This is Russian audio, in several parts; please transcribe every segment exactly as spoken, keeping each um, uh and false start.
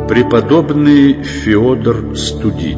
Преподобный Феодор Студит.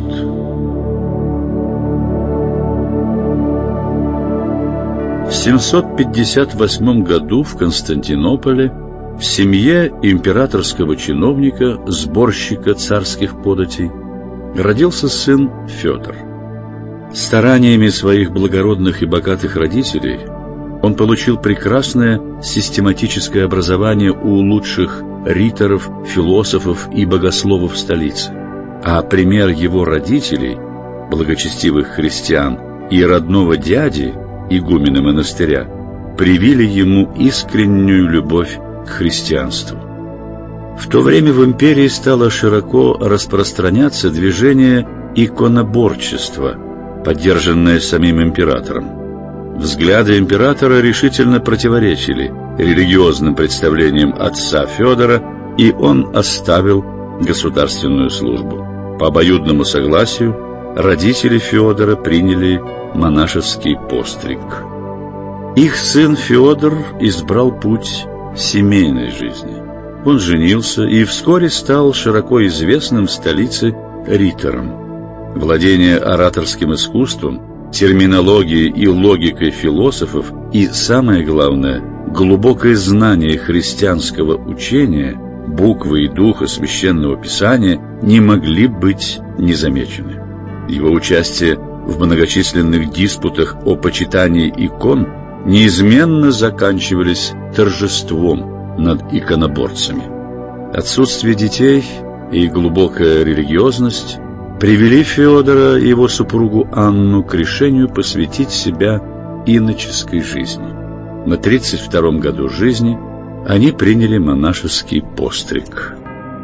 В семьсот пятьдесят восьмом году в Константинополе в семье императорского чиновника, сборщика царских податей, родился сын Федор. Стараниями своих благородных и богатых родителей он получил прекрасное систематическое образование у лучших риторов, философов и богословов столицы. А пример его родителей, благочестивых христиан, и родного дяди, игумена монастыря, привили ему искреннюю любовь к христианству. В то время в империи стало широко распространяться движение иконоборчества, поддержанное самим императором. Взгляды императора решительно противоречили религиозным представлениям отца Федора, и он оставил государственную службу. По обоюдному согласию родители Федора приняли монашеский постриг. Их сын Федор избрал путь семейной жизни. Он женился и вскоре стал широко известным в столице ритором. Владение ораторским искусством, терминологией и логикой философов и, самое главное, глубокое знание христианского учения, буквы и духа Священного Писания не могли быть незамечены. Его участие в многочисленных диспутах о почитании икон неизменно заканчивались торжеством над иконоборцами. Отсутствие детей и глубокая религиозность привели Федора и его супругу Анну к решению посвятить себя иноческой жизни. На тридцать втором году жизни они приняли монашеский постриг.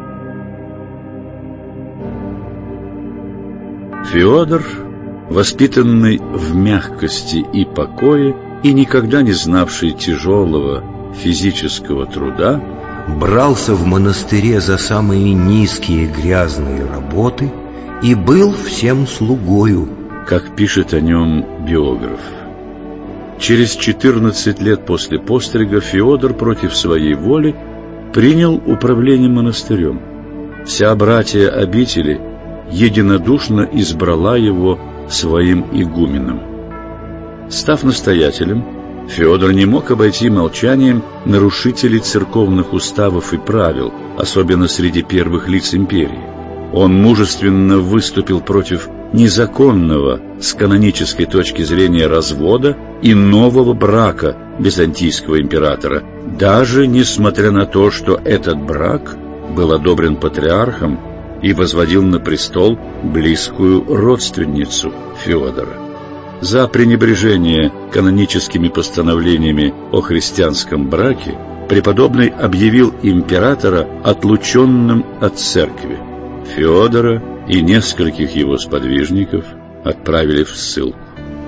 Феодор, воспитанный в мягкости и покое и никогда не знавший тяжелого физического труда, брался в монастыре за самые низкие грязные работы и был всем слугою, как пишет о нем биограф. Через четырнадцать лет после пострига Феодор против своей воли принял управление монастырем. Вся братья обители единодушно избрала его своим игуменом. Став настоятелем, Феодор не мог обойти молчанием нарушителей церковных уставов и правил, особенно среди первых лиц империи. Он мужественно выступил против незаконного с канонической точки зрения развода и нового брака византийского императора, даже несмотря на то, что этот брак был одобрен патриархом и возводил на престол близкую родственницу Феодора. За пренебрежение каноническими постановлениями о христианском браке преподобный объявил императора отлученным от церкви. Феодора и нескольких его сподвижников отправили в ссылку.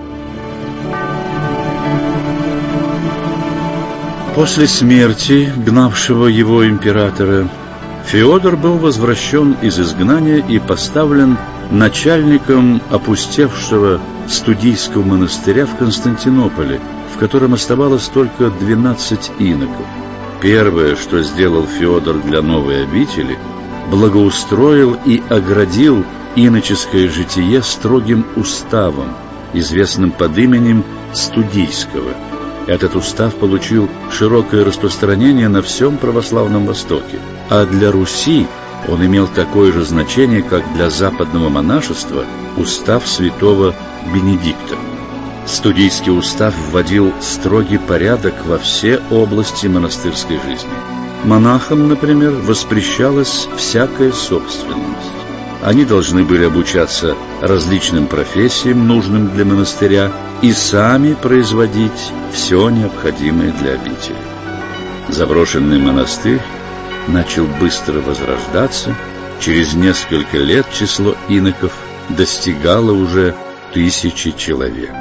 После смерти гнавшего его императора Феодор был возвращен из изгнания и поставлен начальником опустевшего студийского монастыря в Константинополе, в котором оставалось только двенадцать иноков. Первое, что сделал Феодор для новой обители, благоустроил и оградил иноческое житие строгим уставом, известным под именем Студийского. Этот устав получил широкое распространение на всем православном Востоке, а для Руси он имел такое же значение, как для западного монашества устав святого Бенедикта. Студийский устав вводил строгий порядок во все области монастырской жизни. Монахам, например, воспрещалась всякая собственность. Они должны были обучаться различным профессиям, нужным для монастыря, и сами производить все необходимое для обители. Заброшенный монастырь начал быстро возрождаться. Через несколько лет число иноков достигало уже тысячи человек.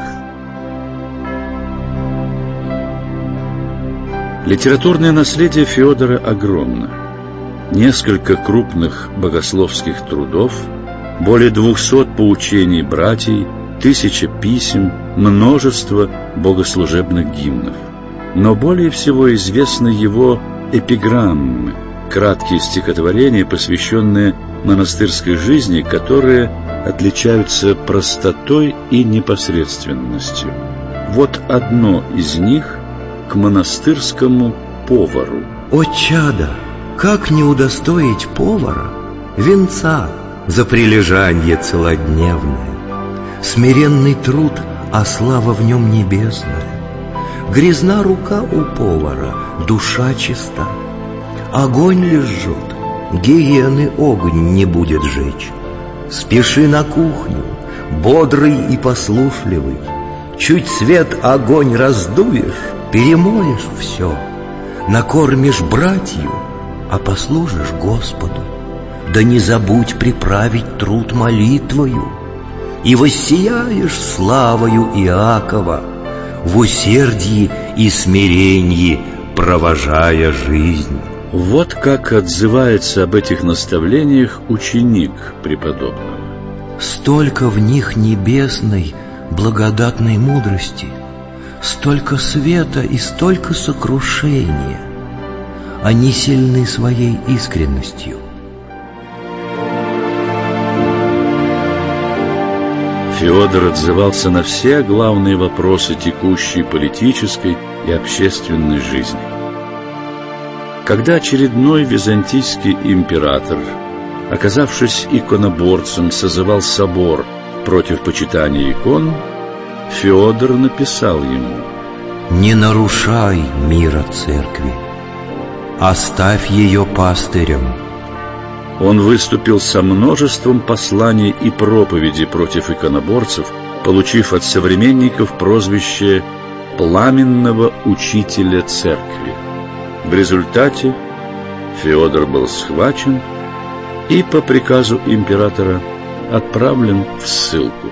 Литературное наследие Феодора огромно. Несколько крупных богословских трудов, более двухсот поучений братьев, тысяча писем, множество богослужебных гимнов. Но более всего известны его эпиграммы, краткие стихотворения, посвященные монастырской жизни, которые отличаются простотой и непосредственностью. Вот одно из них к монастырскому повару. О, чадо, как не удостоить повара венца за прилежанье целодневное, смиренный труд, а слава в нем небесная. Грязна рука у повара, душа чиста. Огонь лишь жжет, гиены огонь не будет жечь. Спеши на кухню, бодрый и послушливый. Чуть свет огонь раздуешь, перемоешь все. Накормишь братью, а послужишь Господу. Да не забудь приправить труд молитвою, и воссияешь славою Иакова, в усердии и смирении провожая жизнь. Вот как отзывается об этих наставлениях ученик преподобного. Столько в них небесной благодатной мудрости, столько света и столько сокрушения. Они сильны своей искренностью. Феодор отзывался на все главные вопросы текущей политической и общественной жизни. Когда очередной византийский император, оказавшись иконоборцем, созывал собор против почитания икон, Феодор написал ему: «Не нарушай мира церкви, оставь ее пастырем». Он выступил со множеством посланий и проповедей против иконоборцев, получив от современников прозвище «пламенного учителя церкви». В результате Феодор был схвачен и по приказу императора отправлен в ссылку.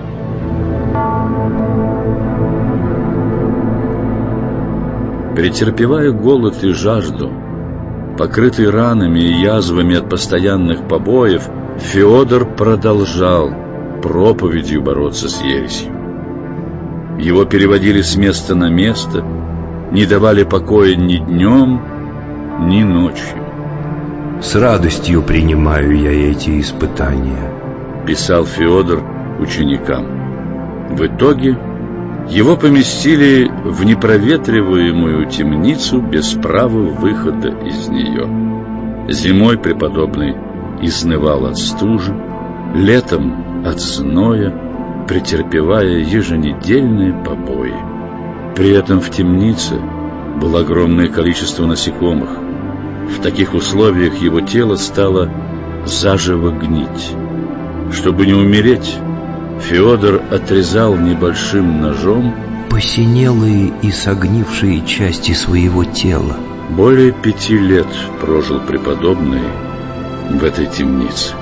Претерпевая голод и жажду, покрытый ранами и язвами от постоянных побоев, Феодор продолжал проповедью бороться с ересью. Его переводили с места на место, не давали покоя ни днем, ни ночью. «С радостью принимаю я эти испытания», — писал Феодор ученикам. В итоге его поместили в непроветриваемую темницу без права выхода из нее. Зимой преподобный изнывал от стужи, летом от зноя, претерпевая еженедельные побои. При этом в темнице было огромное количество насекомых. В таких условиях его тело стало заживо гнить. Чтобы не умереть, Феодор отрезал небольшим ножом посинелые и согнившие части своего тела. Более пяти лет прожил преподобный в этой темнице.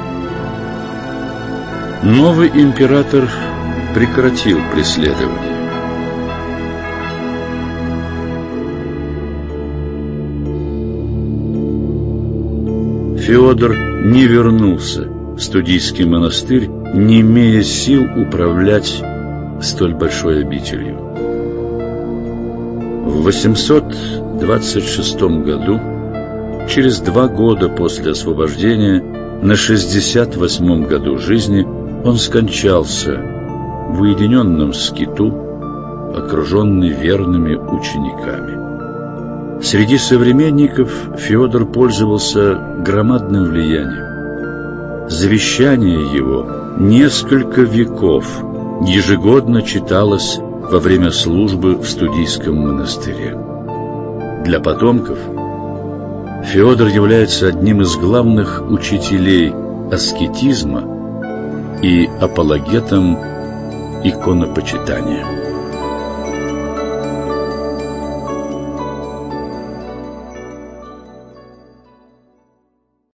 Новый император прекратил преследование. Феодор не вернулся в Студийский монастырь, не имея сил управлять столь большой обителью. В восемьсот двадцать шестом году, через два года после освобождения, на шестьдесят восьмом году жизни, он скончался в уединенном скиту, окруженный верными учениками. Среди современников Феодор пользовался громадным влиянием. Завещание его несколько веков ежегодно читалось во время службы в Студийском монастыре. Для потомков Феодор является одним из главных учителей аскетизма и апологетом иконопочитания.